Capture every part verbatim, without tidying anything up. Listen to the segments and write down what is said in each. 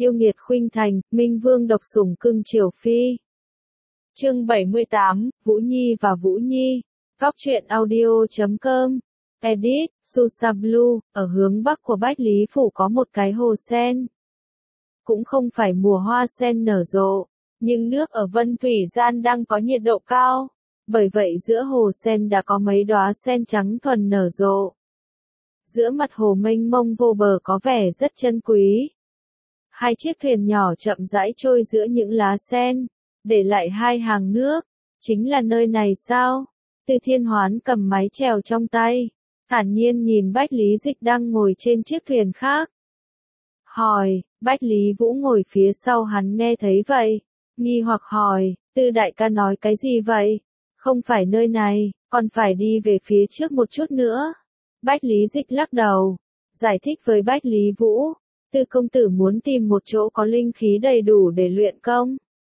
Yêu nghiệt khuynh thành, Minh Vương độc sủng cưng chiều phi. Chương bảy mươi tám, Vũ Nhi và Vũ Nhi. Góc truyện audio chấm com. Edit, Susa Blue, ở hướng bắc của Bách Lý Phủ có một cái hồ sen. Cũng không phải mùa hoa sen nở rộ, nhưng nước ở Vân Thủy Gian đang có nhiệt độ cao. Bởi vậy giữa hồ sen đã có mấy đóa sen trắng thuần nở rộ. Giữa mặt hồ mênh mông vô bờ có vẻ rất chân quý. Hai chiếc thuyền nhỏ chậm rãi trôi giữa những lá sen, để lại hai hàng nước. Chính là nơi này sao? Từ Thiên Hoán cầm mái chèo trong tay, thản nhiên nhìn Bách Lý Dịch đang ngồi trên chiếc thuyền khác. Hỏi, Bách Lý Vũ ngồi phía sau hắn nghe thấy vậy, nghi hoặc hỏi, Tư đại ca nói cái gì vậy? Không phải nơi này, còn phải đi về phía trước một chút nữa. Bách Lý Dịch lắc đầu, giải thích với Bách Lý Vũ, Tư công tử muốn tìm một chỗ có linh khí đầy đủ để luyện công.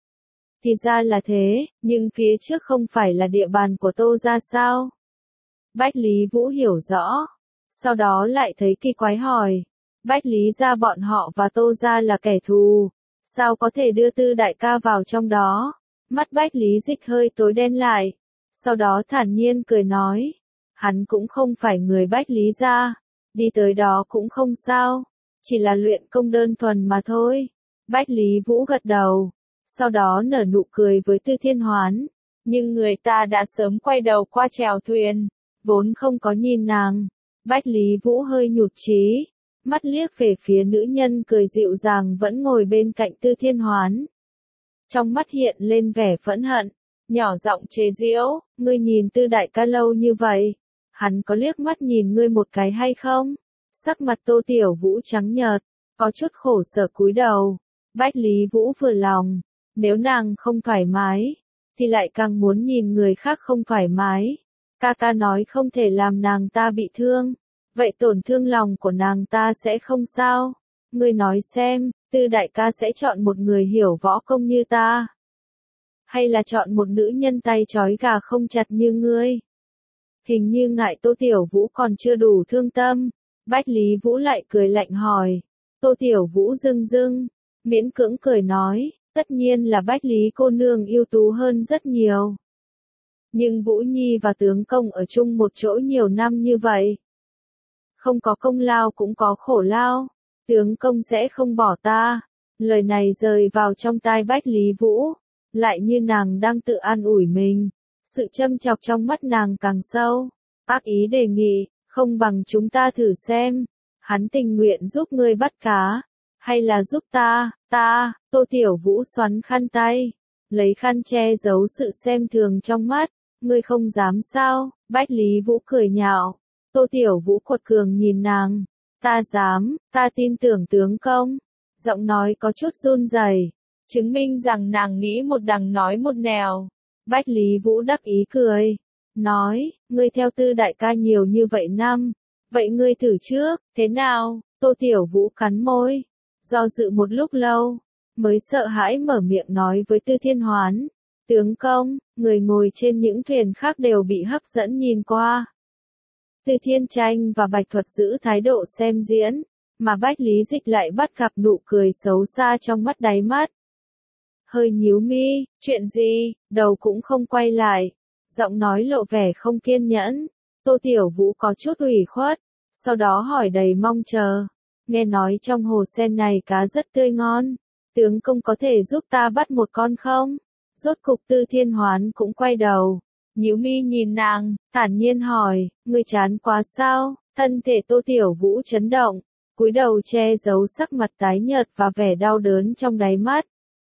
Thì ra là thế, nhưng phía trước không phải là địa bàn của Tô gia sao? Bách Lý Vũ hiểu rõ, sau đó lại thấy kỳ quái hỏi, Bách Lý gia bọn họ và Tô gia là kẻ thù, sao có thể đưa Tư đại ca vào trong đó? Mắt Bách Lý Dịch hơi tối đen lại, sau đó thản nhiên cười nói, hắn cũng không phải người Bách Lý gia, đi tới đó cũng không sao, chỉ là luyện công đơn thuần mà thôi. Bách Lý Vũ gật đầu, sau đó nở nụ cười với Tư Thiên Hoán, nhưng người ta đã sớm quay đầu qua chèo thuyền, vốn không có nhìn nàng. Bách Lý Vũ hơi nhụt chí, mắt liếc về phía nữ nhân cười dịu dàng vẫn ngồi bên cạnh Tư Thiên Hoán. Trong mắt hiện lên vẻ phẫn hận, nhỏ giọng chế giễu, ngươi nhìn Tư đại ca lâu như vậy, hắn có liếc mắt nhìn ngươi một cái hay không? Sắc mặt Tô Tiểu Vũ trắng nhợt, có chút khổ sở cúi đầu. Bách Lý Vũ vừa lòng, nếu nàng không thoải mái, thì lại càng muốn nhìn người khác không thoải mái. Ca ca nói không thể làm nàng ta bị thương, vậy tổn thương lòng của nàng ta sẽ không sao. Ngươi nói xem, Tư đại ca sẽ chọn một người hiểu võ công như ta, hay là chọn một nữ nhân tay trói gà không chặt như ngươi? Hình như ngại Tô Tiểu Vũ còn chưa đủ thương tâm. Bách Lý Vũ lại cười lạnh hỏi. Tô Tiểu Vũ rưng rưng, miễn cưỡng cười nói, tất nhiên là Bách Lý cô nương ưu tú hơn rất nhiều. Nhưng Vũ Nhi và tướng công ở chung một chỗ nhiều năm như vậy, không có công lao cũng có khổ lao, tướng công sẽ không bỏ ta. Lời này rơi vào trong tai Bách Lý Vũ, lại như nàng đang tự an ủi mình. Sự châm chọc trong mắt nàng càng sâu, ác ý đề nghị, không bằng chúng ta thử xem, hắn tình nguyện giúp ngươi bắt cá, hay là giúp ta, ta, Tô Tiểu Vũ xoắn khăn tay, lấy khăn che giấu sự xem thường trong mắt, ngươi không dám sao? Bách Lý Vũ cười nhạo. Tô Tiểu Vũ quật cường nhìn nàng, ta dám, ta tin tưởng tướng công. Giọng nói có chút run rẩy, chứng minh rằng nàng nghĩ một đằng nói một nẻo. Bách Lý Vũ đắc ý cười, nói, ngươi theo Tư đại ca nhiều như vậy năm, vậy ngươi thử trước, thế nào? Tô Tiểu Vũ cắn môi, do dự một lúc lâu, mới sợ hãi mở miệng nói với Tư Thiên Hoán, tướng công, người ngồi trên những thuyền khác đều bị hấp dẫn nhìn qua. Tư Thiên Tranh và Bạch Thuật giữ thái độ xem diễn, mà Bách Lý Dịch lại bắt gặp nụ cười xấu xa trong mắt đáy mắt. Hơi nhíu mi, chuyện gì, đầu cũng không quay lại, giọng nói lộ vẻ không kiên nhẫn. Tô Tiểu Vũ có chút ủy khuất, sau đó hỏi đầy mong chờ, nghe nói trong hồ sen này cá rất tươi ngon, tướng công có thể giúp ta bắt một con không? Rốt cục Tư Thiên Hoán cũng quay đầu, nhíu mi nhìn nàng, thản nhiên hỏi, ngươi chán quá sao? Thân thể Tô Tiểu Vũ chấn động, cúi đầu che giấu sắc mặt tái nhợt và vẻ đau đớn trong đáy mắt.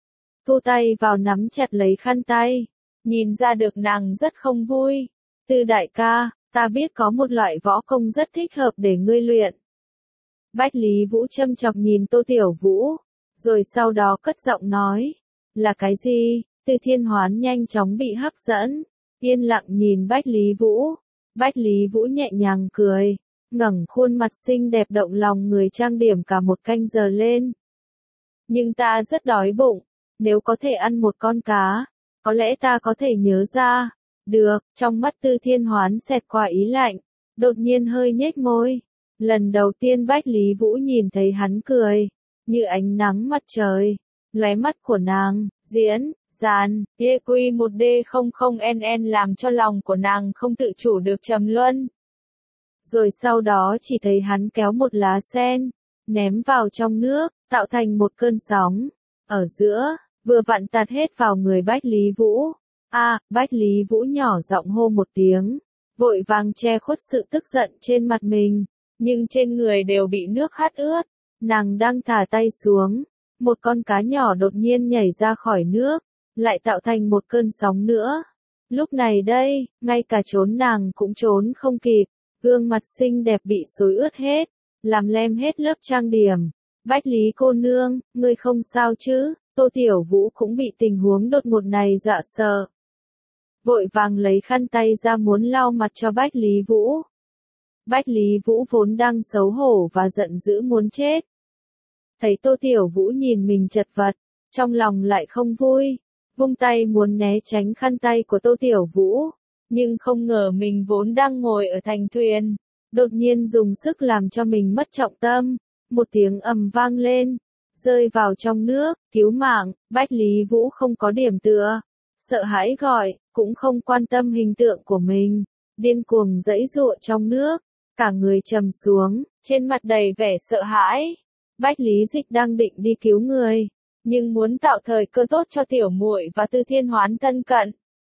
Thu tay vào nắm chặt lấy khăn tay, nhìn ra được nàng rất không vui. Tư đại ca, ta biết có một loại võ công rất thích hợp để ngươi luyện. Bách Lý Vũ châm chọc nhìn Tô Tiểu Vũ, rồi sau đó cất giọng nói, là cái gì? Tư Thiên Hoán nhanh chóng bị hấp dẫn, yên lặng nhìn Bách Lý Vũ. Bách Lý Vũ nhẹ nhàng cười, ngẩng khuôn mặt xinh đẹp động lòng người trang điểm cả một canh giờ lên. Nhưng ta rất đói bụng. Nếu có thể ăn một con cá, có lẽ ta có thể nhớ ra. Được, trong mắt Tư Thiên Hoán xẹt qua ý lạnh, đột nhiên hơi nhếch môi. Lần đầu tiên Bách Lý Vũ nhìn thấy hắn cười, như ánh nắng mặt trời. Lóe mắt của nàng, diễn, dàn, E Q một D không không N N làm cho lòng của nàng không tự chủ được trầm luân. Rồi sau đó chỉ thấy hắn kéo một lá sen, ném vào trong nước, tạo thành một cơn sóng. Ở giữa, vừa vặn tạt hết vào người Bách Lý Vũ. A, à, Bách Lý Vũ nhỏ giọng hô một tiếng, vội vàng che khuất sự tức giận trên mặt mình, nhưng trên người đều bị nước hắt ướt. Nàng đang thả tay xuống, một con cá nhỏ đột nhiên nhảy ra khỏi nước, lại tạo thành một cơn sóng nữa. Lúc này đây, ngay cả trốn nàng cũng trốn không kịp, gương mặt xinh đẹp bị xối ướt hết, làm lem hết lớp trang điểm. Bách Lý cô nương, ngươi không sao chứ? Tô Tiểu Vũ cũng bị tình huống đột ngột này dọa sợ. Vội vàng lấy khăn tay ra muốn lau mặt cho Bách Lý Vũ. Bách Lý Vũ vốn đang xấu hổ và giận dữ muốn chết. Thấy Tô Tiểu Vũ nhìn mình chật vật, trong lòng lại không vui, vung tay muốn né tránh khăn tay của Tô Tiểu Vũ, nhưng không ngờ mình vốn đang ngồi ở thành thuyền, đột nhiên dùng sức làm cho mình mất trọng tâm, một tiếng ầm vang lên, rơi vào trong nước, cứu mạng. Bách Lý Vũ không có điểm tựa, sợ hãi gọi, cũng không quan tâm hình tượng của mình, điên cuồng giãy giụa trong nước, cả người trầm xuống, trên mặt đầy vẻ sợ hãi. Bách Lý Dịch đang định đi cứu người, nhưng muốn tạo thời cơ tốt cho tiểu muội và Tư Thiên Hoán thân cận,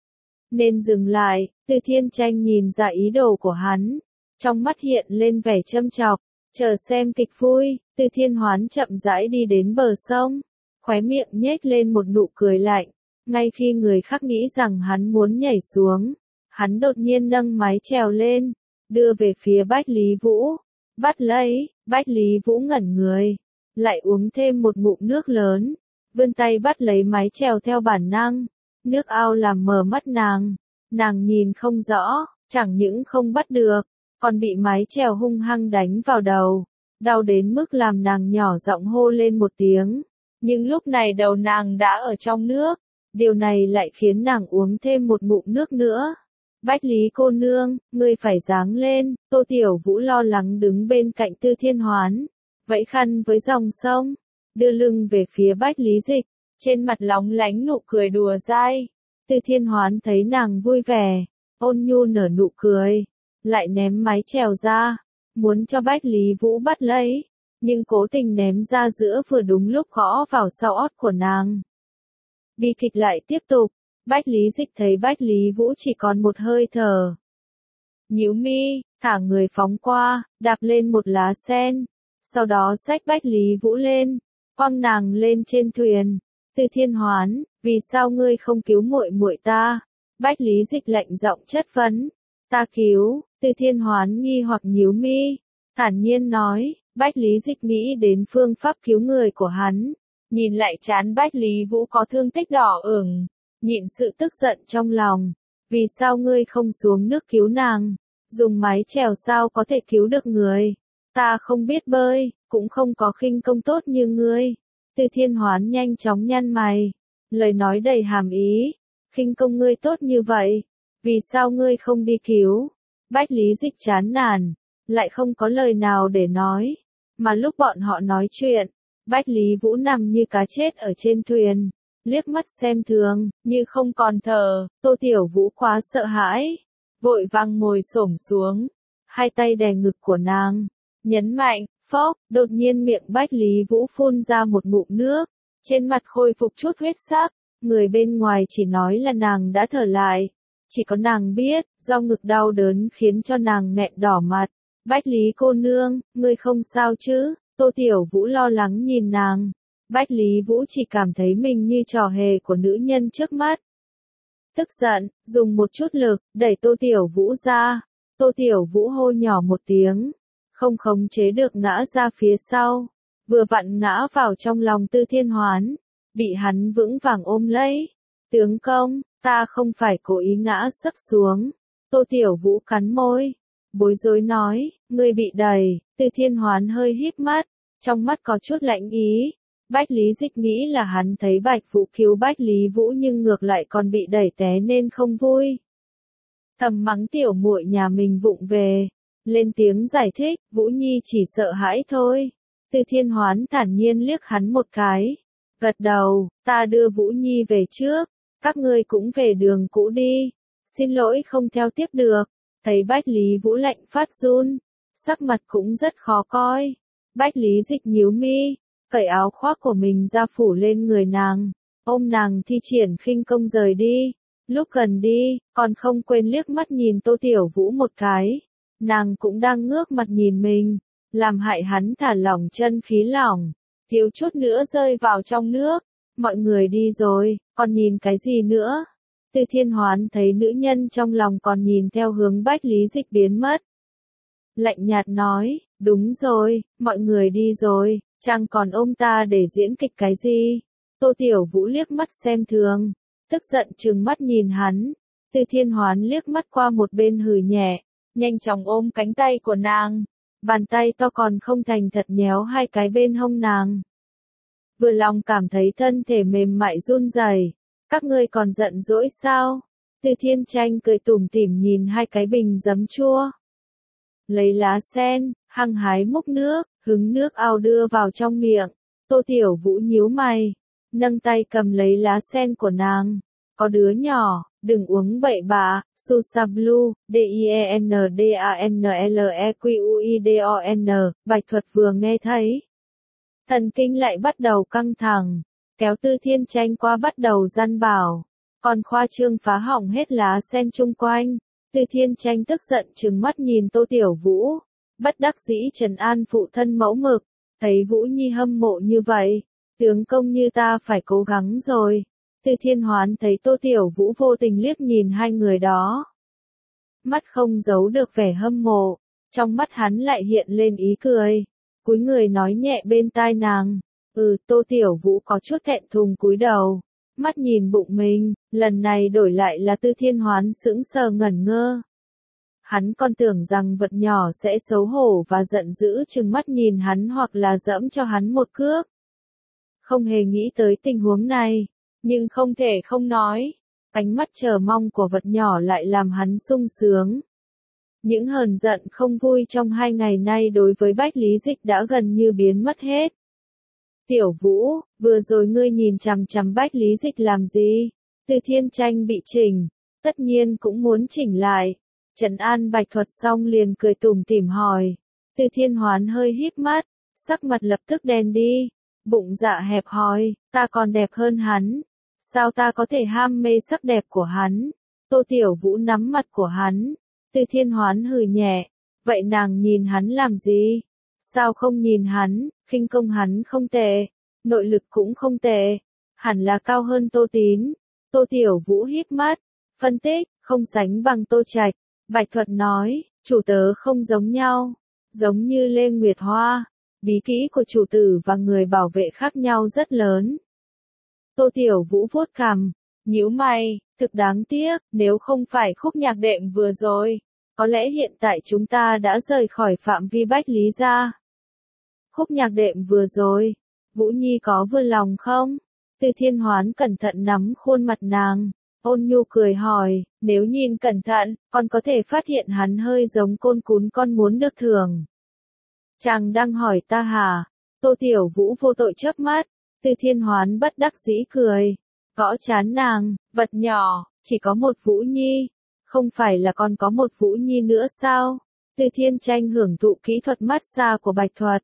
nên dừng lại. Tư Thiên Tranh nhìn ra ý đồ của hắn, trong mắt hiện lên vẻ châm chọc, chờ xem kịch vui. Tư Thiên Hoán chậm rãi đi đến bờ sông, khóe miệng nhếch lên một nụ cười lạnh. Ngay khi người khác nghĩ rằng hắn muốn nhảy xuống, hắn đột nhiên nâng mái chèo lên, đưa về phía Bách Lý Vũ. Bắt lấy. Bách Lý Vũ ngẩn người, lại uống thêm một ngụm nước lớn, vươn tay bắt lấy mái chèo theo bản năng. Nước ao làm mờ mắt nàng, nàng nhìn không rõ, chẳng những không bắt được, còn bị mái chèo hung hăng đánh vào đầu, đau đến mức làm nàng nhỏ giọng hô lên một tiếng. Nhưng lúc này đầu nàng đã ở trong nước, điều này lại khiến nàng uống thêm một ngụm nước nữa. Bách Lý cô nương, ngươi phải dáng lên. Tô Tiểu Vũ lo lắng đứng bên cạnh Tư Thiên Hoán, vẫy khăn với dòng sông, đưa lưng về phía Bách Lý Dịch, trên mặt lóng lánh nụ cười đùa dai. Tư Thiên Hoán thấy nàng vui vẻ, ôn nhu nở nụ cười, lại ném mái chèo ra, muốn cho Bách Lý Vũ bắt lấy, nhưng cố tình ném ra giữa vừa đúng lúc gõ vào sau ót của nàng. Bi kịch lại tiếp tục. Bách Lý Dịch thấy Bách Lý Vũ chỉ còn một hơi thở, nhíu mi, thả người phóng qua, đạp lên một lá sen, sau đó xách Bách Lý Vũ lên, quăng nàng lên trên thuyền. Tư Thiên Hoán, vì sao ngươi không cứu muội muội ta? Bách Lý Dịch lạnh giọng chất vấn. Ta cứu. Tư Thiên Hoán nghi hoặc nhíu mi, thản nhiên nói. Bách Lý Dịch nghĩ đến phương pháp cứu người của hắn, nhìn lại trán Bách Lý Vũ có thương tích đỏ ửng, nhịn sự tức giận trong lòng. Vì sao ngươi không xuống nước cứu nàng? Dùng mái chèo sao có thể cứu được người? Ta không biết bơi, cũng không có khinh công tốt như ngươi. Tư Thiên Hoán nhanh chóng nhăn mày, lời nói đầy hàm ý. Khinh công ngươi tốt như vậy, vì sao ngươi không đi cứu? Bách Lý Dịch chán nản, lại không có lời nào để nói. Mà lúc bọn họ nói chuyện, Bách Lý Vũ nằm như cá chết ở trên thuyền, liếc mắt xem thường, như không còn thở. Tô Tiểu Vũ quá sợ hãi, vội vàng ngồi xổm xuống, hai tay đè ngực của nàng, nhấn mạnh. Phốc, đột nhiên miệng Bách Lý Vũ phun ra một ngụm nước, trên mặt khôi phục chút huyết sắc. Người bên ngoài chỉ nói là nàng đã thở lại, chỉ có nàng biết, do ngực đau đớn khiến cho nàng nghẹn đỏ mặt. Bách Lý cô nương, ngươi không sao chứ? Tô Tiểu Vũ lo lắng nhìn nàng. Bách Lý Vũ chỉ cảm thấy mình như trò hề của nữ nhân trước mắt. Tức giận, dùng một chút lực, đẩy Tô Tiểu Vũ ra. Tô Tiểu Vũ hô nhỏ một tiếng, không khống chế được ngã ra phía sau, vừa vặn ngã vào trong lòng Tư Thiên Hoán, bị hắn vững vàng ôm lấy. Tướng công, ta không phải cố ý ngã sấp xuống. Tô Tiểu Vũ cắn môi, bối rối nói, ngươi bị đẩy. Tư Thiên Hoán hơi híp mắt, trong mắt có chút lạnh ý. Bách Lý Dịch nghĩ là hắn thấy Bạch Vũ cứu Bách Lý Vũ nhưng ngược lại còn bị đẩy té nên không vui. Thầm mắng tiểu muội nhà mình vụng về, lên tiếng giải thích. Vũ Nhi chỉ sợ hãi thôi. Từ Thiên Hoán thản nhiên liếc hắn một cái. Gật đầu, ta đưa Vũ Nhi về trước, các ngươi cũng về đường cũ đi. Xin lỗi không theo tiếp được. Thấy Bách Lý Vũ lạnh phát run, sắc mặt cũng rất khó coi. Bách Lý Dịch nhíu mi, cởi áo khoác của mình ra phủ lên người nàng, ôm nàng thi triển khinh công rời đi. Lúc gần đi, còn không quên liếc mắt nhìn Tô Tiểu Vũ một cái. Nàng cũng đang ngước mặt nhìn mình, làm hại hắn thả lỏng chân khí lỏng, thiếu chút nữa rơi vào trong nước. Mọi người đi rồi, còn nhìn cái gì nữa? Từ Thiên Hoán thấy nữ nhân trong lòng còn nhìn theo hướng Bách Lý Dịch biến mất. Lạnh nhạt nói, đúng rồi, mọi người đi rồi, chẳng còn ôm ta để diễn kịch cái gì. Tô Tiểu Vũ liếc mắt xem thường, tức giận trừng mắt nhìn hắn. Từ Thiên Hoán liếc mắt qua một bên hừ nhẹ, nhanh chóng ôm cánh tay của nàng. Bàn tay to còn không thành thật nhéo hai cái bên hông nàng. Vừa lòng cảm thấy thân thể mềm mại run rẩy. Các ngươi còn giận dỗi sao? Từ Thiên Tranh cười tủm tỉm nhìn hai cái bình giấm chua. Lấy lá sen, hăng hái múc nước, hứng nước ao đưa vào trong miệng. Tô Tiểu Vũ nhíu mày, nâng tay cầm lấy lá sen của nàng. Có đứa nhỏ, đừng uống bậy bạ. Susablu, D I E N D A N L E Q U I D O N. Bạch Thuật vừa nghe thấy, thần kinh lại bắt đầu căng thẳng, kéo Tư Thiên Tranh qua bắt đầu gian bảo, còn khoa trương phá hỏng hết lá sen chung quanh. Tư Thiên Tranh tức giận trừng mắt nhìn Tô Tiểu Vũ, bất đắc dĩ trấn an phụ thân mẫu mực, thấy Vũ Nhi hâm mộ như vậy, tướng công như ta phải cố gắng rồi. Từ Thiên Hoán thấy Tô Tiểu Vũ vô tình liếc nhìn hai người đó, mắt không giấu được vẻ hâm mộ, trong mắt hắn lại hiện lên ý cười, cúi người nói nhẹ bên tai nàng. Ừ, Tô Tiểu Vũ có chút thẹn thùng cúi đầu, mắt nhìn bụng mình, lần này đổi lại là Tư Thiên Hoán sững sờ ngẩn ngơ. Hắn còn tưởng rằng vật nhỏ sẽ xấu hổ và giận dữ trừng mắt nhìn hắn hoặc là giẫm cho hắn một cước. Không hề nghĩ tới tình huống này, nhưng không thể không nói, ánh mắt chờ mong của vật nhỏ lại làm hắn sung sướng. Những hờn giận không vui trong hai ngày nay đối với Bách Lý Dịch đã gần như biến mất hết. Tiểu Vũ, vừa rồi ngươi nhìn chằm chằm Bách Lý Dịch làm gì? Từ Thiên Tranh bị chỉnh, tất nhiên cũng muốn chỉnh lại. Trấn an Bạch Thuật xong liền cười tủm tỉm hỏi. Từ Thiên Hoán hơi híp mắt, sắc mặt lập tức đen đi, bụng dạ hẹp hòi, ta còn đẹp hơn hắn. Sao ta có thể ham mê sắc đẹp của hắn? Tô Tiểu Vũ nắm mặt của hắn. Từ Thiên Hoán hừ nhẹ, vậy nàng nhìn hắn làm gì? Sao không nhìn hắn? Khinh công hắn không tệ, nội lực cũng không tệ, hẳn là cao hơn Tô Tín. Tô Tiểu Vũ híp mắt, phân tích, không sánh bằng Tô Trạch. Bạch Thuật nói, chủ tớ không giống nhau, giống như Lê Nguyệt Hoa, bí kỹ của chủ tử và người bảo vệ khác nhau rất lớn. Tô Tiểu Vũ vuốt cằm, nhíu mày, thực đáng tiếc, nếu không phải khúc nhạc đệm vừa rồi, có lẽ hiện tại chúng ta đã rời khỏi phạm vi Bách Lý gia. Khúc nhạc đệm vừa rồi, Vũ Nhi có vừa lòng không? Từ Thiên Hoán cẩn thận nắm khuôn mặt nàng, ôn nhu cười hỏi, nếu nhìn cẩn thận, con có thể phát hiện hắn hơi giống Côn Cún con muốn được thưởng. Chàng đang hỏi ta hả? Tô Tiểu Vũ vô tội chớp mắt. Từ Thiên Hoán bất đắc dĩ cười, gõ trán nàng, vật nhỏ, chỉ có một Vũ Nhi, không phải là còn có một Vũ Nhi nữa sao? Từ Thiên Tranh hưởng thụ kỹ thuật massage của Bạch Thuật,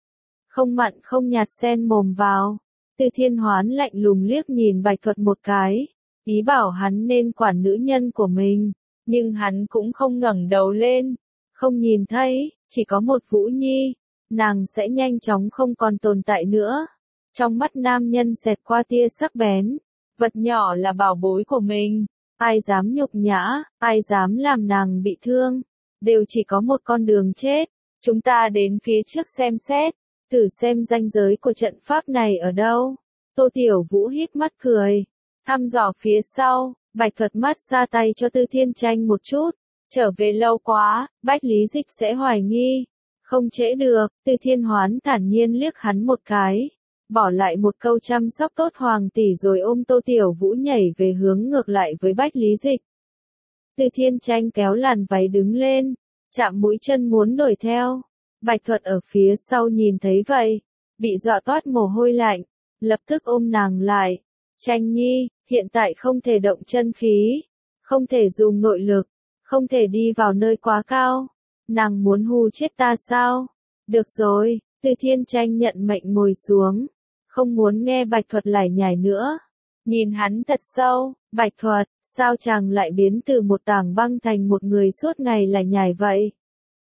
không mặn không nhạt xen mồm vào. Từ Thiên Hoán lạnh lùng liếc nhìn Bạch Thuật một cái, ý bảo hắn nên quản nữ nhân của mình, nhưng hắn cũng không ngẩng đầu lên, không nhìn thấy, chỉ có một Vũ Nhi, nàng sẽ nhanh chóng không còn tồn tại nữa. Trong mắt nam nhân xẹt qua tia sắc bén, vật nhỏ là bảo bối của mình, ai dám nhục nhã, ai dám làm nàng bị thương, đều chỉ có một con đường chết. Chúng ta đến phía trước xem xét, thử xem ranh giới của trận pháp này ở đâu. Tô Tiểu Vũ híp mắt cười, thăm dò phía sau. Bạch Thuật mắt ra tay cho Tư Thiên Tranh một chút, trở về lâu quá, Bách Lý Dịch sẽ hoài nghi, không trễ được. Tư Thiên Hoán thản nhiên liếc hắn một cái, bỏ lại một câu chăm sóc tốt hoàng tỷ rồi ôm Tô Tiểu Vũ nhảy về hướng ngược lại với Bách Lý Dịch. Tư Thiên Tranh kéo làn váy đứng lên, chạm mũi chân muốn đuổi theo, Bạch Thuật ở phía sau nhìn thấy vậy, bị dọa toát mồ hôi lạnh, lập tức ôm nàng lại. Tranh Nhi, hiện tại không thể động chân khí, không thể dùng nội lực, không thể đi vào nơi quá cao. Nàng muốn hù chết ta sao? Được rồi, Từ Thiên Tranh nhận mệnh ngồi xuống, không muốn nghe Bạch Thuật lải nhải nữa. Nhìn hắn thật sâu, Bạch Thuật, sao chàng lại biến từ một tảng băng thành một người suốt ngày lải nhải vậy?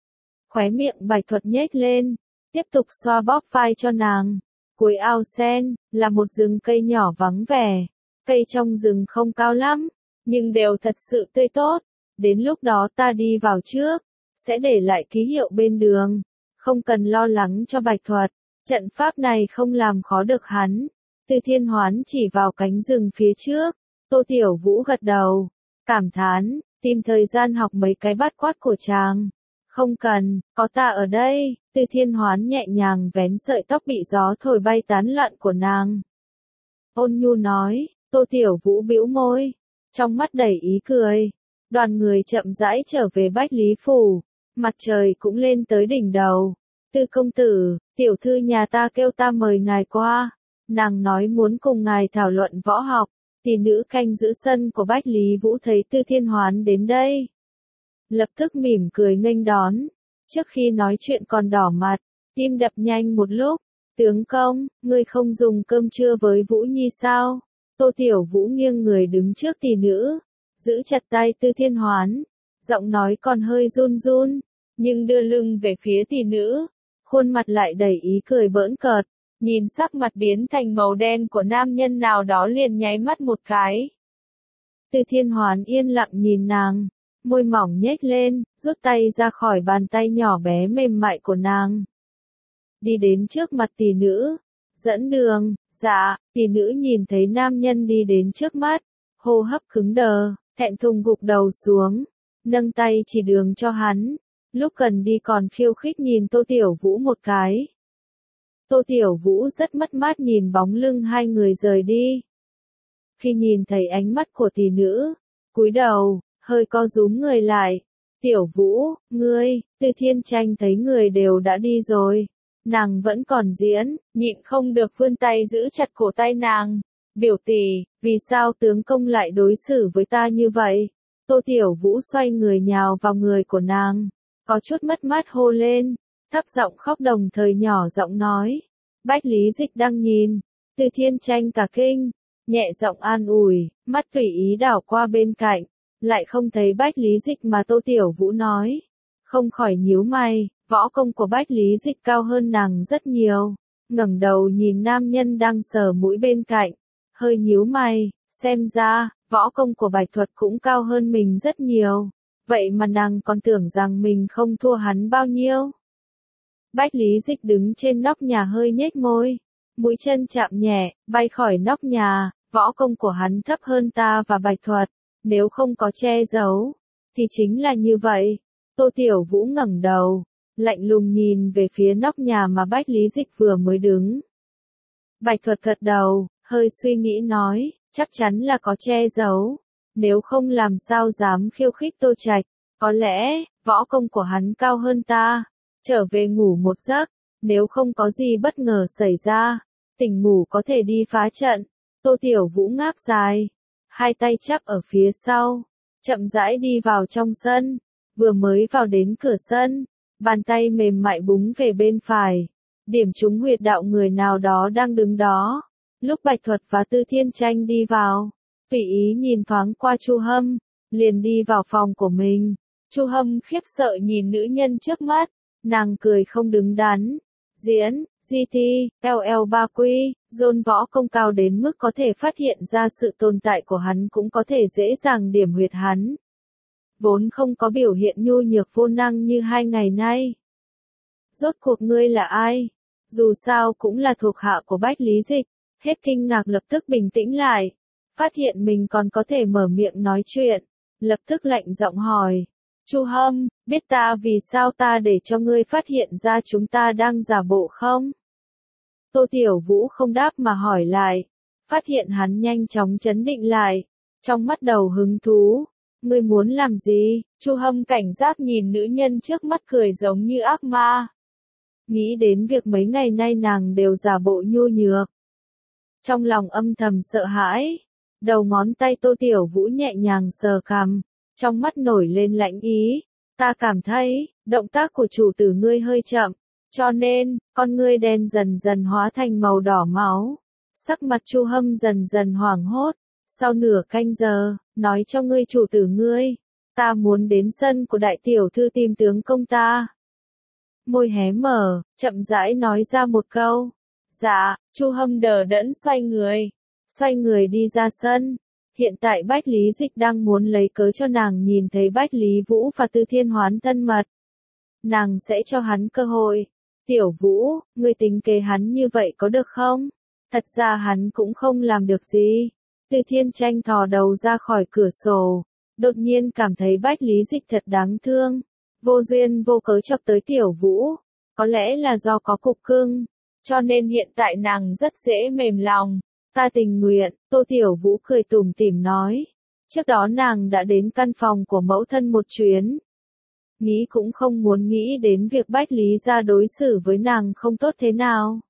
Khóe miệng Bạch Thuật nhếch lên, tiếp tục xoa bóp vai cho nàng. Cuối ao sen, là một rừng cây nhỏ vắng vẻ. Cây trong rừng không cao lắm, nhưng đều thật sự tươi tốt. Đến lúc đó ta đi vào trước, sẽ để lại ký hiệu bên đường. Không cần lo lắng cho Bạch Thuật, trận pháp này không làm khó được hắn. Từ Thiên Hoán chỉ vào cánh rừng phía trước. Tô Tiểu Vũ gật đầu, cảm thán, tìm thời gian học mấy cái bát quát của chàng. Không cần, có ta ở đây. Từ Thiên Hoán nhẹ nhàng vén sợi tóc bị gió thổi bay tán loạn của nàng. Ôn nhu nói, Tô Tiểu Vũ bĩu môi, trong mắt đầy ý cười. Đoàn người chậm rãi trở về Bách Lý Phủ, mặt trời cũng lên tới đỉnh đầu. Tư công tử, tiểu thư nhà ta kêu ta mời ngài qua. Nàng nói muốn cùng ngài thảo luận võ học. Tỷ nữ canh giữ sân của Bách Lý Vũ thấy Tư Thiên Hoán đến đây, lập tức mỉm cười nghênh đón. Trước khi nói chuyện còn đỏ mặt, tim đập nhanh một lúc. Tướng công, ngươi không dùng cơm trưa với Vũ Nhi sao? Tô Tiểu Vũ nghiêng người đứng trước tỷ nữ, giữ chặt tay Tư Thiên Hoán, giọng nói còn hơi run run, nhưng đưa lưng về phía tỷ nữ, khuôn mặt lại đầy ý cười bỡn cợt. Nhìn sắc mặt biến thành màu đen của nam nhân nào đó liền nháy mắt một cái. Tư Thiên Hoán yên lặng nhìn nàng, môi mỏng nhếch lên, rút tay ra khỏi bàn tay nhỏ bé mềm mại của nàng. Đi đến trước mặt tỷ nữ, dẫn đường. Dạ. Tỷ nữ nhìn thấy nam nhân đi đến trước mắt, hô hấp cứng đờ, thẹn thùng gục đầu xuống, nâng tay chỉ đường cho hắn. Lúc cần đi còn khiêu khích nhìn Tô Tiểu Vũ một cái. Tô Tiểu Vũ rất mất mát nhìn bóng lưng hai người rời đi. Khi nhìn thấy ánh mắt của tỷ nữ, cúi đầu, hơi co rúm người lại. Tiểu Vũ, ngươi, Từ Thiên Tranh thấy người đều đã đi rồi. Nàng vẫn còn diễn, nhịn không được vươn tay giữ chặt cổ tay nàng. Biểu tỷ, vì sao tướng công lại đối xử với ta như vậy? Tô Tiểu Vũ xoay người nhào vào người của nàng, có chút mất mát hô lên, thấp giọng khóc đồng thời nhỏ giọng nói. Bách Lý Dịch đang nhìn, Từ Thiên Tranh cả kinh, nhẹ giọng an ủi, mắt tùy ý đảo qua bên cạnh, lại không thấy Bách Lý Dịch mà Tô Tiểu Vũ nói. Không khỏi nhíu mày, võ công của Bách Lý Dịch cao hơn nàng rất nhiều. Ngẩng đầu nhìn nam nhân đang sờ mũi bên cạnh, hơi nhíu mày, xem ra, võ công của Bạch Thuật cũng cao hơn mình rất nhiều. Vậy mà nàng còn tưởng rằng mình không thua hắn bao nhiêu. Bách Lý Dịch đứng trên nóc nhà hơi nhếch môi, mũi chân chạm nhẹ, bay khỏi nóc nhà. Võ công của hắn thấp hơn ta và Bạch Thuật, nếu không có che giấu, thì chính là như vậy. Tô Tiểu Vũ ngẩng đầu, lạnh lùng nhìn về phía nóc nhà mà Bách Lý Dịch vừa mới đứng. Bạch Thuật gật đầu, hơi suy nghĩ nói, chắc chắn là có che giấu, nếu không làm sao dám khiêu khích Tô Trạch, có lẽ, võ công của hắn cao hơn ta. Trở về ngủ một giấc, nếu không có gì bất ngờ xảy ra, tỉnh ngủ có thể đi phá trận. Tô Tiểu Vũ ngáp dài, hai tay chắp ở phía sau, chậm rãi đi vào trong sân. Vừa mới vào đến cửa sân, bàn tay mềm mại búng về bên phải, điểm trúng huyệt đạo người nào đó đang đứng đó. Lúc Bạch Thuật và Tư Thiên Tranh đi vào, tùy ý nhìn thoáng qua Chu Hâm, liền đi vào phòng của mình. Chu Hâm khiếp sợ nhìn nữ nhân trước mắt, nàng cười không đứng đắn. Diễn, giê tê, lờ lờ ba quy, dồn võ công cao đến mức có thể phát hiện ra sự tồn tại của hắn cũng có thể dễ dàng điểm huyệt hắn. Vốn không có biểu hiện nhu nhược vô năng như hai ngày nay. Rốt cuộc ngươi là ai? Dù sao cũng là thuộc hạ của Bách Lý Dịch, hết kinh ngạc lập tức bình tĩnh lại, phát hiện mình còn có thể mở miệng nói chuyện, lập tức lạnh giọng hỏi. Chu Hâm, biết ta vì sao ta để cho ngươi phát hiện ra chúng ta đang giả bộ không? Tô Tiểu Vũ không đáp mà hỏi lại, phát hiện hắn nhanh chóng trấn định lại, trong mắt đầu hứng thú. Ngươi muốn làm gì? Chu Hâm cảnh giác nhìn nữ nhân trước mắt cười giống như ác ma. Nghĩ đến việc mấy ngày nay nàng đều giả bộ nhu nhược. Trong lòng âm thầm sợ hãi, đầu ngón tay Tô Tiểu Vũ nhẹ nhàng sờ cằm, trong mắt nổi lên lãnh ý. Ta cảm thấy, động tác của chủ tử ngươi hơi chậm, cho nên, con ngươi đen dần dần hóa thành màu đỏ máu. Sắc mặt Chu Hâm dần dần hoảng hốt, sau nửa canh giờ, nói cho ngươi chủ tử ngươi, ta muốn đến sân của đại tiểu thư tìm tướng công ta. Môi hé mở, chậm rãi nói ra một câu. Dạ, Chu Hâm đờ đẫn xoay người, xoay người đi ra sân. Hiện tại Bách Lý Dịch đang muốn lấy cớ cho nàng nhìn thấy Bách Lý Vũ và Tư Thiên Hoán thân mật. Nàng sẽ cho hắn cơ hội. Tiểu Vũ, ngươi tính kế hắn như vậy có được không? Thật ra hắn cũng không làm được gì. Tư Thiên Tranh thò đầu ra khỏi cửa sổ, đột nhiên cảm thấy Bách Lý Dịch thật đáng thương. Vô duyên vô cớ chọc tới Tiểu Vũ, có lẽ là do có cục cưng, cho nên hiện tại nàng rất dễ mềm lòng. Ta tình nguyện, Tô Tiểu Vũ cười tủm tỉm nói. Trước đó nàng đã đến căn phòng của mẫu thân một chuyến. Nghĩ cũng không muốn nghĩ đến việc Bách Lý gia đối xử với nàng không tốt thế nào.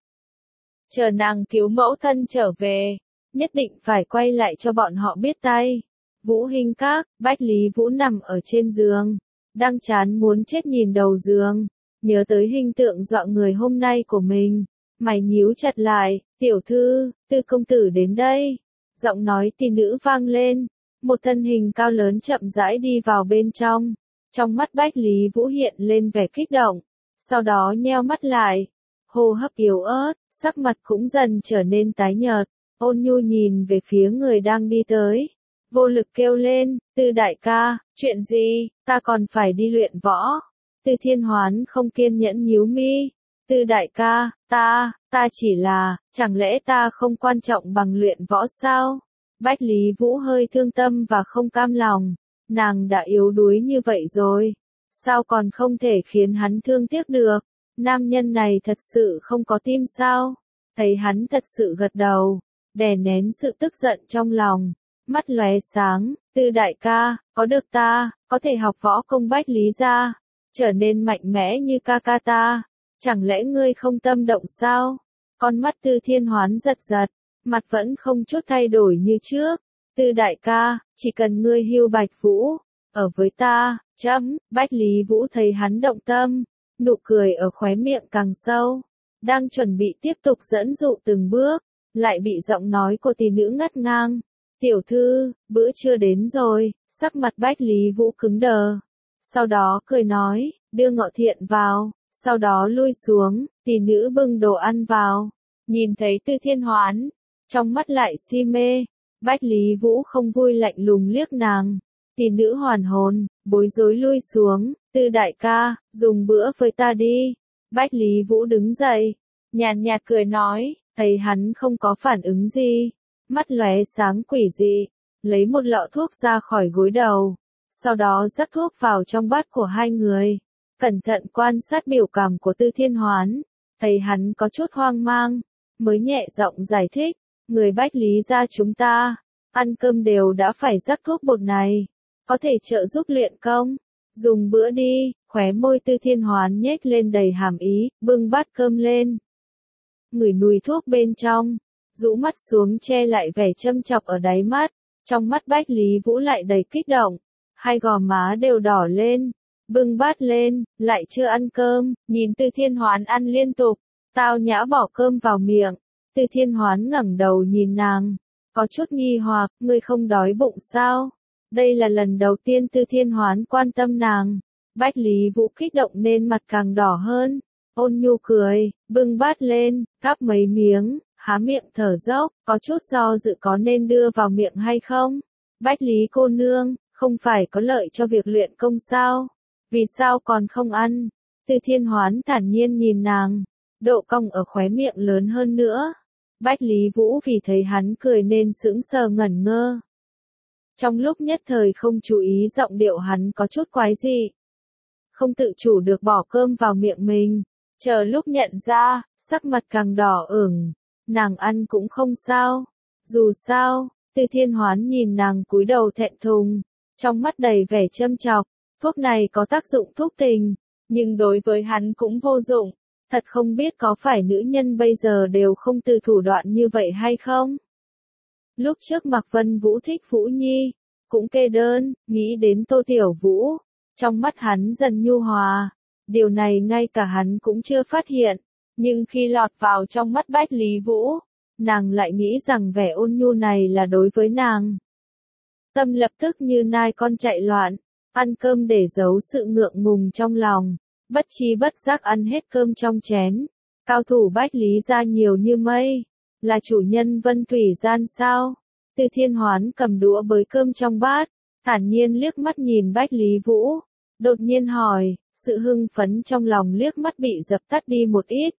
Chờ nàng cứu mẫu thân trở về, nhất định phải quay lại cho bọn họ biết tay. Vũ Hinh Các, Bách Lý Vũ nằm ở trên giường, đang chán muốn chết nhìn đầu giường, nhớ tới hình tượng dọa người hôm nay của mình, mày nhíu chặt lại. Tiểu thư, Tư công tử đến đây. Giọng nói tỷ nữ vang lên, một thân hình cao lớn chậm rãi đi vào bên trong. Trong mắt Bách Lý Vũ hiện lên vẻ kích động, sau đó nheo mắt lại, hô hấp yếu ớt, sắc mặt cũng dần trở nên tái nhợt, ôn nhu nhìn về phía người đang đi tới, vô lực kêu lên, Tư đại ca, chuyện gì, ta còn phải đi luyện võ. Tư Thiên Hoán không kiên nhẫn nhíu mi, Tư đại ca, ta, ta chỉ là, chẳng lẽ ta không quan trọng bằng luyện võ sao? Bách Lý Vũ hơi thương tâm và không cam lòng, nàng đã yếu đuối như vậy rồi, sao còn không thể khiến hắn thương tiếc được? Nam nhân này thật sự không có tim sao? Thấy hắn thật sự gật đầu, đè nén sự tức giận trong lòng, mắt lóe sáng, Tư đại ca, có được ta, có thể học võ công Bách Lý gia, trở nên mạnh mẽ như ca ca ta, chẳng lẽ ngươi không tâm động sao? Con mắt Tư Thiên Hoán giật giật, mặt vẫn không chút thay đổi như trước. Tư đại ca, chỉ cần ngươi hưu Bạch Vũ, ở với ta, chấm. Bách Lý Vũ thấy hắn động tâm, nụ cười ở khóe miệng càng sâu, đang chuẩn bị tiếp tục dẫn dụ từng bước, lại bị giọng nói của tỷ nữ ngắt ngang. Tiểu thư, bữa trưa đến rồi. Sắc mặt Bách Lý Vũ cứng đờ, sau đó cười nói, đưa Ngọ Thiện vào. Sau đó lui xuống, tỷ nữ bưng đồ ăn vào, nhìn thấy Tư Thiên Hoán, trong mắt lại si mê. Bách Lý Vũ không vui lạnh lùng liếc nàng, tỷ nữ hoàn hồn, bối rối lui xuống. Tư đại ca, dùng bữa với ta đi. Bách Lý Vũ đứng dậy, nhàn nhạt cười nói, thấy hắn không có phản ứng gì, mắt lóe sáng quỷ dị, lấy một lọ thuốc ra khỏi gối đầu, sau đó rắc thuốc vào trong bát của hai người. Cẩn thận quan sát biểu cảm của Tư Thiên Hoán, thấy hắn có chút hoang mang, mới nhẹ giọng giải thích, người Bách Lý gia chúng ta, ăn cơm đều đã phải rắc thuốc bột này, có thể trợ giúp luyện công, dùng bữa đi. Khóe môi Tư Thiên Hoán nhếch lên đầy hàm ý, bưng bát cơm lên, ngửi mùi thuốc bên trong, rũ mắt xuống che lại vẻ châm chọc ở đáy mắt, trong mắt Bách Lý Vũ lại đầy kích động, hai gò má đều đỏ lên. Bưng bát lên, lại chưa ăn cơm, nhìn Tư Thiên Hoán ăn liên tục, tao nhã bỏ cơm vào miệng. Tư Thiên Hoán ngẩng đầu nhìn nàng, có chút nghi hoặc, ngươi không đói bụng sao? Đây là lần đầu tiên Tư Thiên Hoán quan tâm nàng. Bách Lý Vũ kích động nên mặt càng đỏ hơn, ôn nhu cười, bưng bát lên, gắp mấy miếng, há miệng thở dốc, có chút do dự có nên đưa vào miệng hay không. Bách Lý cô nương, không phải có lợi cho việc luyện công sao? Vì sao còn không ăn? Tư Thiên Hoán thản nhiên nhìn nàng, độ cong ở khóe miệng lớn hơn nữa. Bách Lý Vũ vì thấy hắn cười nên sững sờ ngẩn ngơ. Trong lúc nhất thời không chú ý giọng điệu hắn có chút quái dị, không tự chủ được bỏ cơm vào miệng mình, chờ lúc nhận ra, sắc mặt càng đỏ ửng. Nàng ăn cũng không sao, dù sao. Tư Thiên Hoán nhìn nàng cúi đầu thẹn thùng, trong mắt đầy vẻ châm chọc. Thuốc này có tác dụng thúc tình, nhưng đối với hắn cũng vô dụng. Thật không biết có phải nữ nhân bây giờ đều không từ thủ đoạn như vậy hay không? Lúc trước Mạc Vân Vũ thích Vũ Nhi, cũng kê đơn, nghĩ đến Tô Tiểu Vũ, trong mắt hắn dần nhu hòa. Điều này ngay cả hắn cũng chưa phát hiện, nhưng khi lọt vào trong mắt Bách Lý Vũ, nàng lại nghĩ rằng vẻ ôn nhu này là đối với nàng. Tâm lập tức như nai con chạy loạn, ăn cơm để giấu sự ngượng ngùng trong lòng, bất chi bất giác ăn hết cơm trong chén. Cao thủ Bách Lý gia nhiều như mây, là chủ nhân Vân Thủy Gian sao? Từ Thiên Hoán cầm đũa bới cơm trong bát, thản nhiên liếc mắt nhìn Bách Lý Vũ, đột nhiên hỏi, sự hưng phấn trong lòng liếc mắt bị dập tắt đi một ít.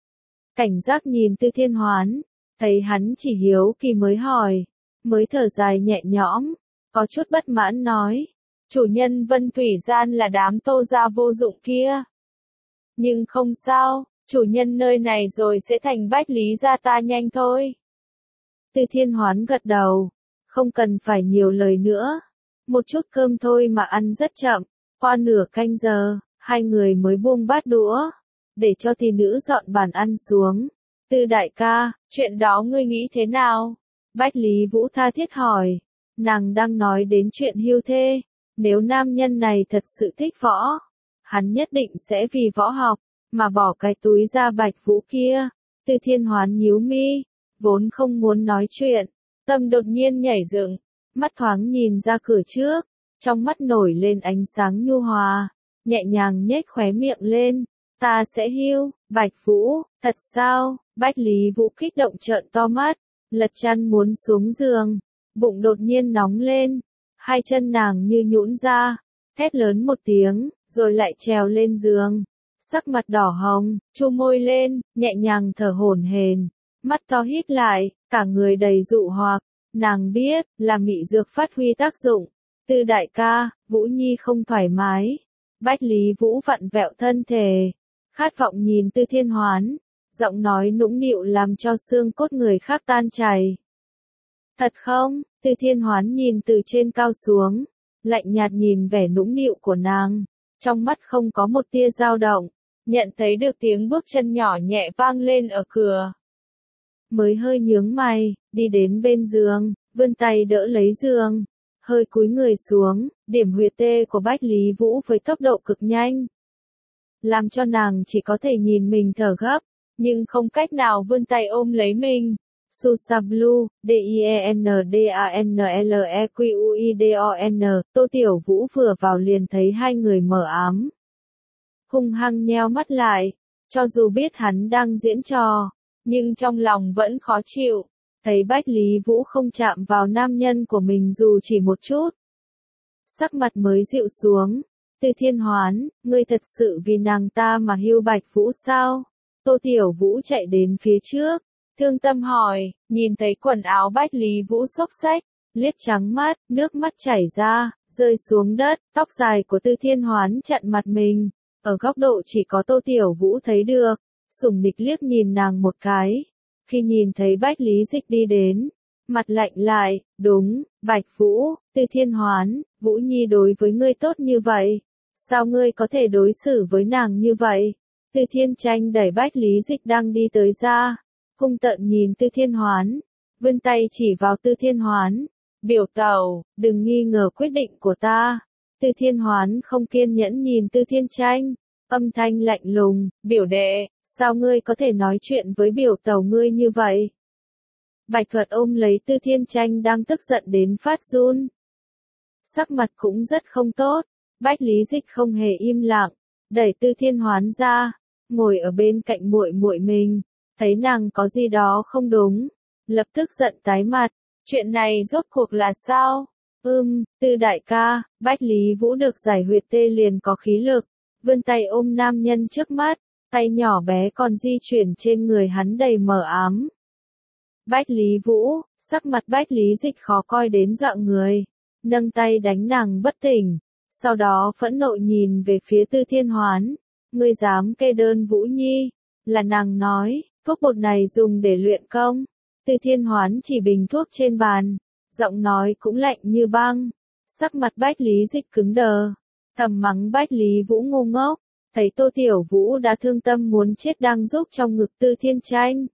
Cảnh giác nhìn Từ Thiên Hoán, thấy hắn chỉ hiếu kỳ mới hỏi, mới thở dài nhẹ nhõm, có chút bất mãn nói, chủ nhân Vân Thủy Gian là đám Tô gia vô dụng kia. Nhưng không sao, chủ nhân nơi này rồi sẽ thành Bách Lý gia ta nhanh thôi. Từ Thiên Hoán gật đầu, không cần phải nhiều lời nữa, một chút cơm thôi mà ăn rất chậm, qua nửa canh giờ, hai người mới buông bát đũa, để cho thị nữ dọn bàn ăn xuống. Từ đại ca, chuyện đó ngươi nghĩ thế nào? Bách Lý Vũ tha thiết hỏi, nàng đang nói đến chuyện hưu thê, nếu nam nhân này thật sự thích võ, hắn nhất định sẽ vì võ học, mà bỏ cái túi da bạch vũ kia. Từ Thiên Hoán nhíu mi, vốn không muốn nói chuyện, tâm đột nhiên nhảy dựng, mắt thoáng nhìn ra cửa trước, trong mắt nổi lên ánh sáng nhu hòa, nhẹ nhàng nhếch khóe miệng lên, ta sẽ hưu, Bạch Vũ, thật sao? Bách Lý Vũ kích động trợn to mắt, lật chăn muốn xuống giường, bụng đột nhiên nóng lên, hai chân nàng như nhũn ra, thét lớn một tiếng, rồi lại trèo lên giường, sắc mặt đỏ hồng, chu môi lên, nhẹ nhàng thở hổn hển, mắt to híp lại, cả người đầy dụ hoặc, nàng biết, là mị dược phát huy tác dụng. Từ đại ca, Vũ Nhi không thoải mái. Bách Lý Vũ vặn vẹo thân thể, khát vọng nhìn Từ Thiên Hoán, giọng nói nũng nịu làm cho xương cốt người khác tan chảy. Thật không? Từ Thiên Hoán nhìn từ trên cao xuống, lạnh nhạt nhìn vẻ nũng nịu của nàng, trong mắt không có một tia dao động, nhận thấy được tiếng bước chân nhỏ nhẹ vang lên ở cửa. Mới hơi nhướng mày, đi đến bên giường, vươn tay đỡ lấy giường, hơi cúi người xuống, điểm huyệt tê của Bách Lý Vũ với tốc độ cực nhanh, làm cho nàng chỉ có thể nhìn mình thở gấp, nhưng không cách nào vươn tay ôm lấy mình. Susablu, D I E N D A N L E Q U I D O N, Tô Tiểu Vũ vừa vào liền thấy hai người mở ám. Hung hăng nheo mắt lại, cho dù biết hắn đang diễn trò, nhưng trong lòng vẫn khó chịu, thấy Bách Lý Vũ không chạm vào nam nhân của mình dù chỉ một chút. Sắc mặt mới dịu xuống, Từ Thiên Hoán, ngươi thật sự vì nàng ta mà hưu Bạch Vũ sao? Tô Tiểu Vũ chạy đến phía trước, thương tâm hỏi, nhìn thấy quần áo Bách Lý Vũ xốc xách, liếc trắng mắt, nước mắt chảy ra, rơi xuống đất, tóc dài của Từ Thiên Hoán chặn mặt mình, ở góc độ chỉ có Tô Tiểu Vũ thấy được, sủng nịch liếc nhìn nàng một cái, khi nhìn thấy Bách Lý Dịch đi đến, mặt lạnh lại, đúng, Bạch Vũ, Từ Thiên Hoán, Vũ Nhi đối với ngươi tốt như vậy, sao ngươi có thể đối xử với nàng như vậy? Từ Thiên Tranh đẩy Bách Lý Dịch đang đi tới ra, hung tợn nhìn Từ Thiên Hoán, vươn tay chỉ vào Từ Thiên Hoán, biểu tẩu, đừng nghi ngờ quyết định của ta. Từ Thiên Hoán không kiên nhẫn nhìn Từ Thiên Tranh, âm thanh lạnh lùng, biểu đệ, sao ngươi có thể nói chuyện với biểu tẩu ngươi như vậy? Bạch Thuật ôm lấy Từ Thiên Tranh đang tức giận đến phát run. Sắc mặt cũng rất không tốt, Bách Lý Dịch không hề im lặng, đẩy Từ Thiên Hoán ra, ngồi ở bên cạnh muội muội mình, thấy nàng có gì đó không đúng, lập tức giận tái mặt, chuyện này rốt cuộc là sao? Ưm, Từ đại ca, Bách Lý Vũ được giải huyệt tê liền có khí lực, vươn tay ôm nam nhân trước mắt, tay nhỏ bé còn di chuyển trên người hắn đầy mờ ám. Bách Lý Vũ, sắc mặt Bách Lý Dịch khó coi đến dọa người, nâng tay đánh nàng bất tỉnh, sau đó phẫn nộ nhìn về phía Từ Thiên Hoán, ngươi dám kê đơn Vũ Nhi, là nàng nói, thuốc bột này dùng để luyện công. Từ Thiên Hoán chỉ bình thuốc trên bàn, giọng nói cũng lạnh như băng, sắc mặt Bách Lý Dịch cứng đờ, thầm mắng Bách Lý Vũ ngu ngốc, Thấy Tô Tiểu Vũ đã thương tâm muốn chết đang giúp trong ngực Tư Thiên Tranh.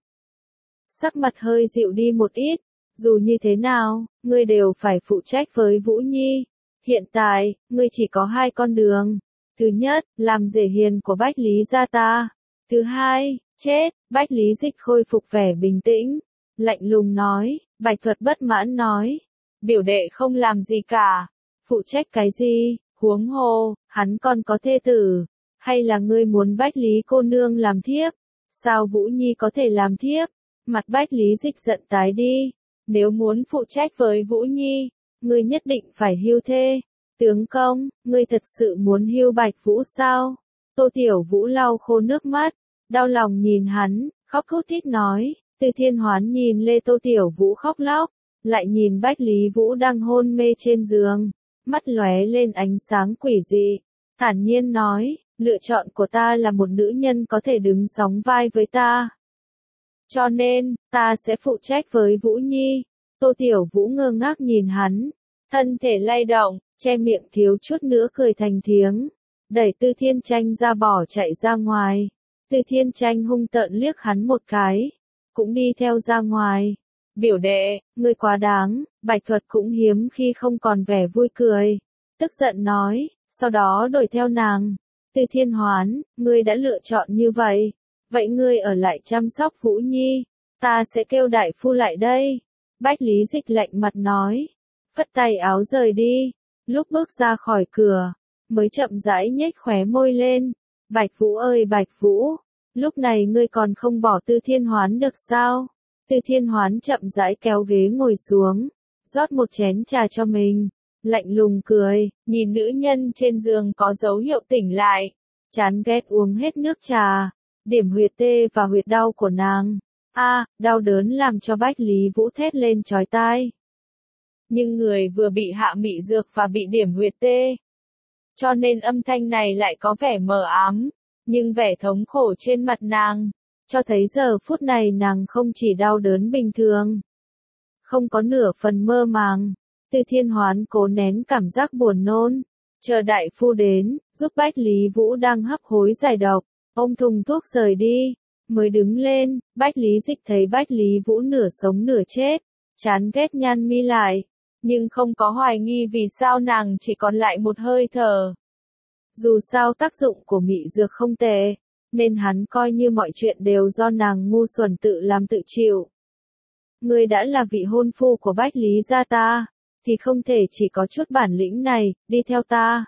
Sắc mặt hơi dịu đi một ít, dù như thế nào, ngươi đều phải phụ trách với Vũ Nhi. Hiện tại, ngươi chỉ có hai con đường. Thứ nhất, làm rể hiền của Bách Lý gia ta. Thứ hai, chết. Bách Lý Dịch khôi phục vẻ bình tĩnh, lạnh lùng nói. Bạch Thuật bất mãn nói. Biểu đệ không làm gì cả. Phụ trách cái gì, huống hồ, hắn còn có thê tử. Hay là ngươi muốn Bách Lý cô nương làm thiếp? Sao Vũ Nhi có thể làm thiếp? Mặt Bách Lý Dịch giận tái đi. Nếu muốn phụ trách với Vũ Nhi, ngươi nhất định phải hưu thê. Tướng công, ngươi thật sự muốn hưu Bạch Vũ sao? Tô Tiểu Vũ lau khô nước mắt, đau lòng nhìn hắn, khóc thút thít nói. Từ Thiên Hoán nhìn Lê Tô Tiểu Vũ khóc lóc, lại nhìn Bách Lý Vũ đang hôn mê trên giường, mắt lóe lên ánh sáng quỷ dị, thản nhiên nói, lựa chọn của ta là một nữ nhân có thể đứng sóng vai với ta. Cho nên, ta sẽ phụ trách với Vũ Nhi. Tô Tiểu Vũ ngơ ngác nhìn hắn, thân thể lay động, che miệng thiếu chút nữa cười thành tiếng, đẩy Tư Thiên Tranh ra bỏ chạy ra ngoài. Tư Thiên Tranh hung tợn liếc hắn một cái, cũng đi theo ra ngoài. Biểu đệ, ngươi quá đáng. Bạch Thuật cũng hiếm khi không còn vẻ vui cười, tức giận nói, sau đó đuổi theo nàng. Tư Thiên Hoán, ngươi đã lựa chọn như vậy, vậy ngươi ở lại chăm sóc Vũ Nhi, ta sẽ kêu đại phu lại đây. Bách Lý Dịch lạnh mặt nói, phất tay áo rời đi, lúc bước ra khỏi cửa, mới chậm rãi nhếch khóe môi lên. Bạch Vũ ơi Bạch Vũ, lúc này ngươi còn không bỏ Tư Thiên Hoán được sao? Tư Thiên Hoán chậm rãi kéo ghế ngồi xuống, rót một chén trà cho mình, lạnh lùng cười, nhìn nữ nhân trên giường có dấu hiệu tỉnh lại, chán ghét uống hết nước trà, điểm huyệt tê và huyệt đau của nàng. A, à, đau đớn làm cho Bách Lý Vũ thét lên chói tai. Nhưng người vừa bị hạ mị dược và bị điểm huyệt tê, cho nên âm thanh này lại có vẻ mờ ám, nhưng vẻ thống khổ trên mặt nàng, cho thấy giờ phút này nàng không chỉ đau đớn bình thường, không có nửa phần mơ màng. Tư Thiên Hoán cố nén cảm giác buồn nôn, chờ đại phu đến, giúp Bách Lý Vũ đang hấp hối giải độc, ôm thùng thuốc rời đi, mới đứng lên. Bách Lý Dịch thấy Bách Lý Vũ nửa sống nửa chết, chán ghét nhăn mi lại, nhưng không có hoài nghi vì sao nàng chỉ còn lại một hơi thở. Dù sao tác dụng của mị dược không tệ, nên hắn coi như mọi chuyện đều do nàng ngu xuẩn tự làm tự chịu. Ngươi đã là vị hôn phu của Bách Lý gia ta, thì không thể chỉ có chút bản lĩnh này, đi theo ta.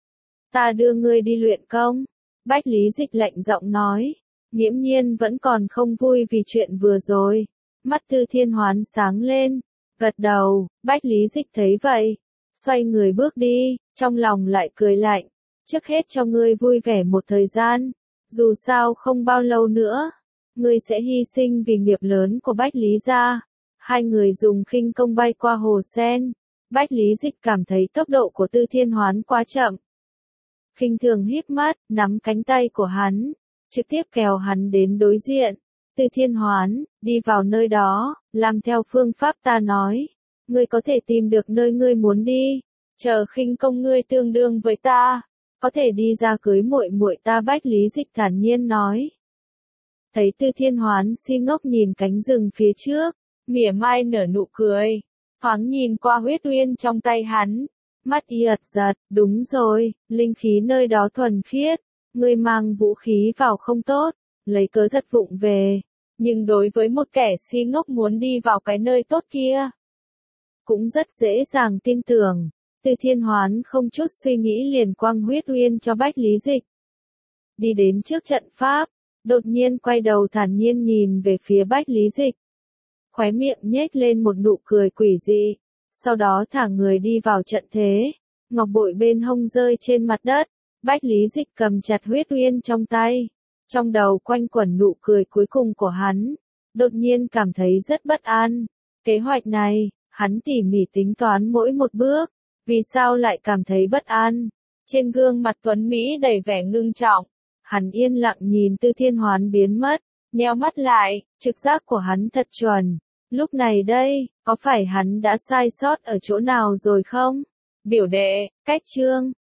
Ta đưa ngươi đi luyện công. Bách Lý Dịch lạnh giọng nói, nghiễm nhiên vẫn còn không vui vì chuyện vừa rồi. Mắt Tư Thiên Hoán sáng lên, gật đầu. Bách Lý Dịch thấy vậy, xoay người bước đi, trong lòng lại cười lạnh. Trước hết cho ngươi vui vẻ một thời gian, dù sao không bao lâu nữa, ngươi sẽ hy sinh vì nghiệp lớn của Bách Lý gia. Hai người dùng khinh công bay qua hồ sen. Bách Lý Dịch cảm thấy tốc độ của Tư Thiên Hoán quá chậm. Khinh thường híp mắt, nắm cánh tay của hắn, trực tiếp kéo hắn đến đối diện. Tư Thiên Hoán, đi vào nơi đó, làm theo phương pháp ta nói. Ngươi có thể tìm được nơi ngươi muốn đi, chờ khinh công ngươi tương đương với ta, có thể đi ra cưới muội muội ta. Bách Lý Dịch thản nhiên nói. Thấy Tư Thiên Hoán si ngốc nhìn cánh rừng phía trước, mỉa mai nở nụ cười, thoáng nhìn qua huyết uyên trong tay hắn, mắt y ật giật, đúng rồi, linh khí nơi đó thuần khiết, ngươi mang vũ khí vào không tốt, lấy cớ thất vụng về, nhưng đối với một kẻ si ngốc muốn đi vào cái nơi tốt kia, cũng rất dễ dàng tin tưởng. Tư Thiên Hoán không chút suy nghĩ liền quăng huyết uyên cho Bách Lý Dịch. Đi đến trước trận pháp, đột nhiên quay đầu thản nhiên nhìn về phía Bách Lý Dịch. Khóe miệng nhếch lên một nụ cười quỷ dị, sau đó thả người đi vào trận thế, ngọc bội bên hông rơi trên mặt đất. Bách Lý Dịch cầm chặt huyết uyên trong tay, trong đầu quanh quẩn nụ cười cuối cùng của hắn, đột nhiên cảm thấy rất bất an. Kế hoạch này, hắn tỉ mỉ tính toán mỗi một bước, vì sao lại cảm thấy bất an? Trên gương mặt tuấn Mỹ đầy vẻ ngưng trọng, hắn yên lặng nhìn Tư Thiên Hoán biến mất, nheo mắt lại, trực giác của hắn thật chuẩn. Lúc này đây, có phải hắn đã sai sót ở chỗ nào rồi không? Biểu đệ, cách chương